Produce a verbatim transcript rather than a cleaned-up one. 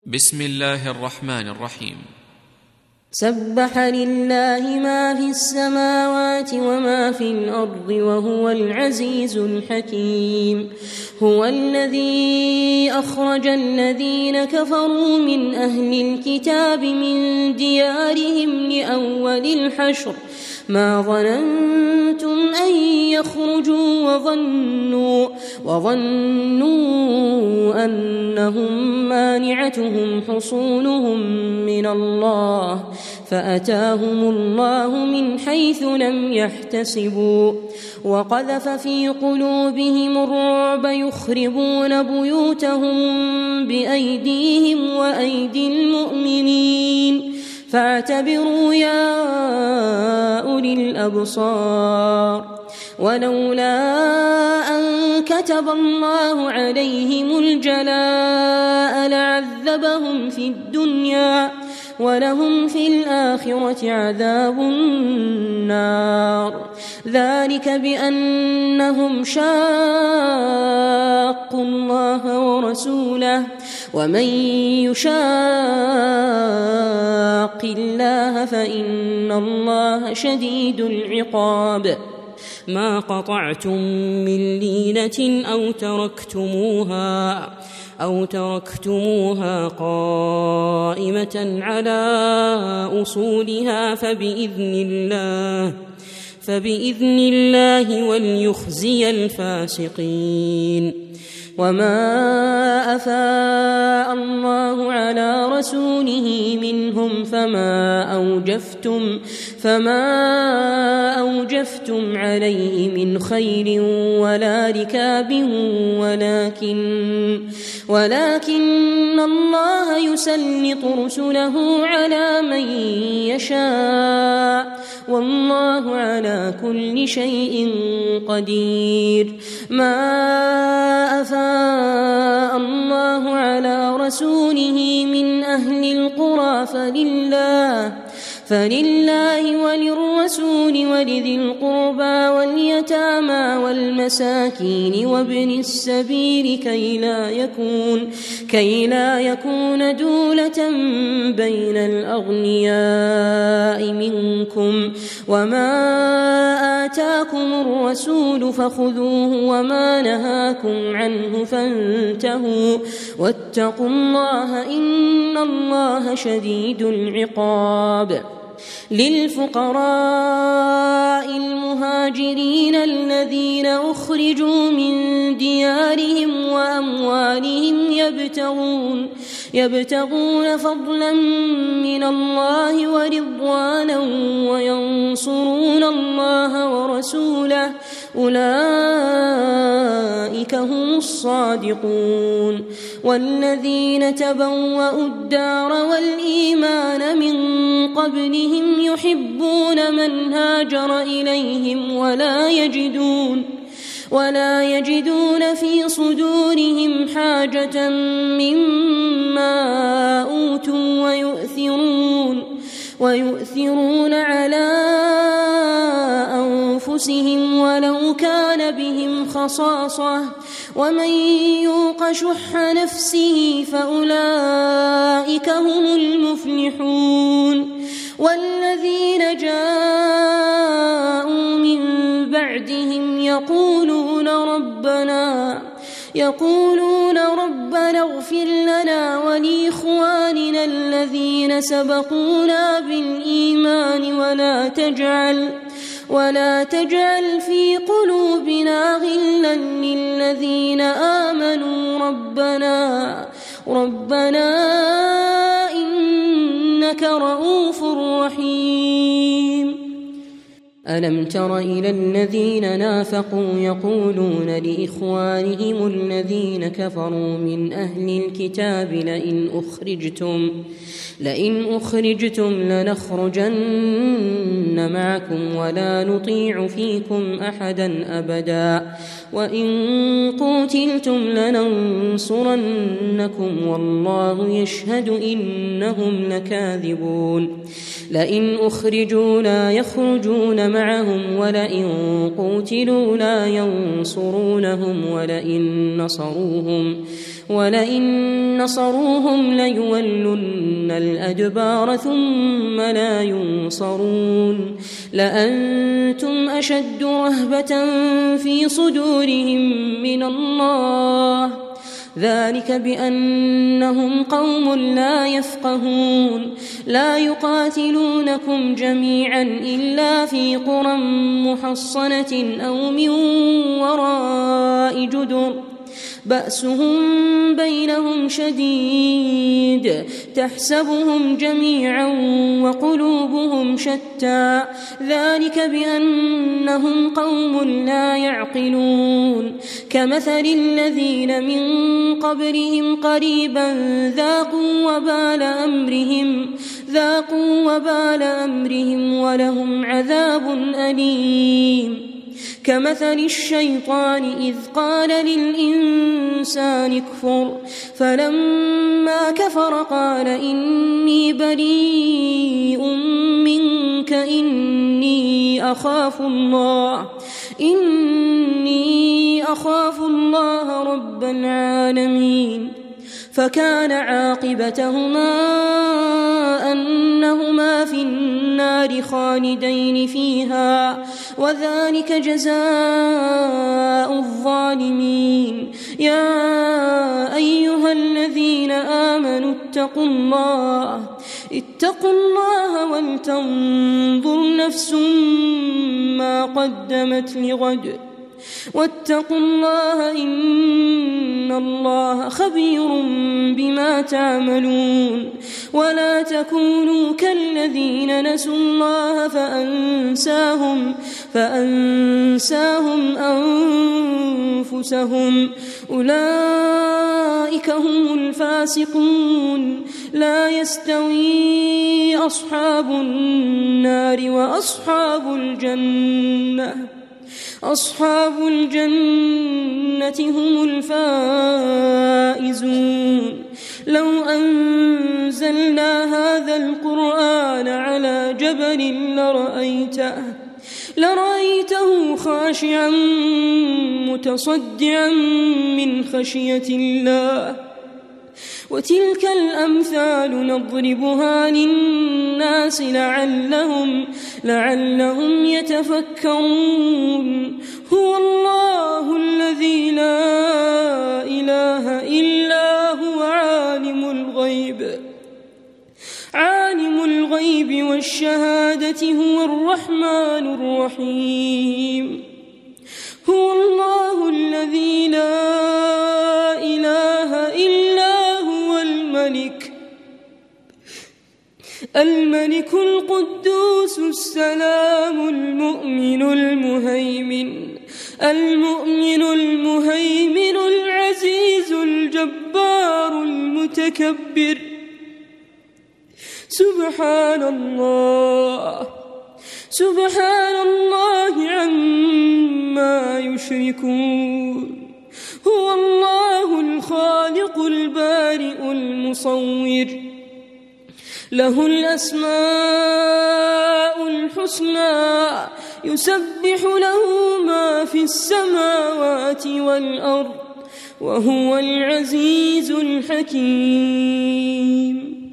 بسم الله الرحمن الرحيم. سبح لله ما في السماوات وما في الأرض وهو العزيز الحكيم. هو الذي أخرج الذين كفروا من أهل الكتاب من ديارهم لأول الحشر ما ظننتم أن يخرجوا وظنوا, وظنوا أنهم مانعتهم حصونهم من الله فأتاهم الله من حيث لم يحتسبوا وقذف في قلوبهم الرعب يخربون بيوتهم بأيديهم وأيدي المؤمنين فاعتبروا يا أولي الأبصار. ولولا أن كتب الله عليهم الجلاء لعذبهم في الدنيا ولهم في الآخرة عذاب النار ذلك بأنهم شاقوا الله ورسوله ومن يشاق الله فإن الله شديد العقاب. ما قطعتم من لينة أو تركتموها أو تركتموها قائمة على أصولها فبإذن الله فبإذن الله وليخزي الفاسقين. وما أفاء الله على رسوله منهم فما أوجفتم فما أوجفتم عليه من خيل ولا ركاب ولكن ولكن الله يسلط رسله على من يشاء والله على كل شيء قدير. ما أفاء الله على رسوله من أهل القرى فلله فلله وللرسول ولذي القربى واليتامى والمساكين وابن السبيل كي لا يكون كي لا يكون دولة بين الأغنياء منكم وما آتاكم الرسول فخذوه وما نهاكم عنه فانتهوا واتقوا الله إن الله شديد العقاب. للفقراء المهاجرين الذين أخرجوا من ديارهم وأموالهم يبتغون يبتغون فضلا من الله ورضوانا وينصرون الله ورسوله أولئك هم الصادقون. والذين تبوأوا الدار والإيمان من قبلهم يحبون من هاجر إليهم ولا يجدون ولا يجدون في صدورهم حاجة مما أوتوا ويؤثرون ويؤثرون على أنفسهم ولو كان بهم خصاصة ومن يوق شح نفسه فأولئك هم المفلحون. والذين جاءوا من بعدهم يقولون ربنا يقولون ربنا اغفر لنا ولإخواننا الذين سبقونا بالإيمان ولا تجعل ولا تجعل في قلوبنا غلا للذين آمنوا ربنا ربنا إنك رؤوف رحيم. ألم تر إلى الذين نافقوا يقولون لإخوانهم الذين كفروا من أهل الكتاب لئن أخرجتم لئن أخرجتم لنخرجن معكم ولا نطيع فيكم أحدا أبدا وإن قتلتم لننصرنكم والله يشهد إنهم لكاذبون. لئن أخرجوا لا يخرجون معهم ولئن قتلوا لا ينصرونهم ولئن نصروهم ولئن نصروهم ليولن الأدبار ثم لا ينصرون لأنتم أشد رهبة في صدورهم من الله ذلك بأنهم قوم لا يفقهون لا يقاتلونكم جميعا إلا في قرى محصنة أو من وراء جدر بأسهم بينهم شديد تحسبهم جميعا وقلوبهم شتى ذلك بأنهم قوم لا يعقلون كمثل الذين من قبلهم قريبا ذاقوا وبال أمرهم ذاقوا وبال أمرهم ولهم عذاب أليم كمثل الشيطان إذ قال للإنسان اكفر فلما كفر قال إني بريء منك إني أخاف الله إني أخاف الله رب العالمين فكان عاقبتهما أنهما في النار خالدين فيها وذلك جزاء الظالمين يا أيها الذين آمنوا اتقوا الله اتقوا الله ولتنظر نفس ما قدمت لغد واتقوا الله إن الله خبير بما تعملون ولا تكونوا كالذين نسوا الله فأنساهم فأنساهم أنفسهم أولئك هم الفاسقون لا يستوي أصحاب النار وأصحاب الجنة أصحاب الجنة هم الفائزون لو أنزلنا هذا القرآن على جبل لرأيته لرأيته خاشعا متصدعا من خشية الله وتلك الأمثال نضربها للناس لعلهم, لعلهم يتفكرون هو الله الذي لا إله إلا هو عالم الغيب عالم الغيب والشهادة هو الرحمن الرحيم هو الله الذي لا إله إلا هو الملك الملك القدوس السلام المؤمن المهيمن المؤمن المهيمن العزيز الجبار المتكبر سبحان الله سبحان الله عما يشركون هو الله الخالق البارئ المصور له الأسماء الحسنى يسبح له ما في السماوات والأرض وهو العزيز الحكيم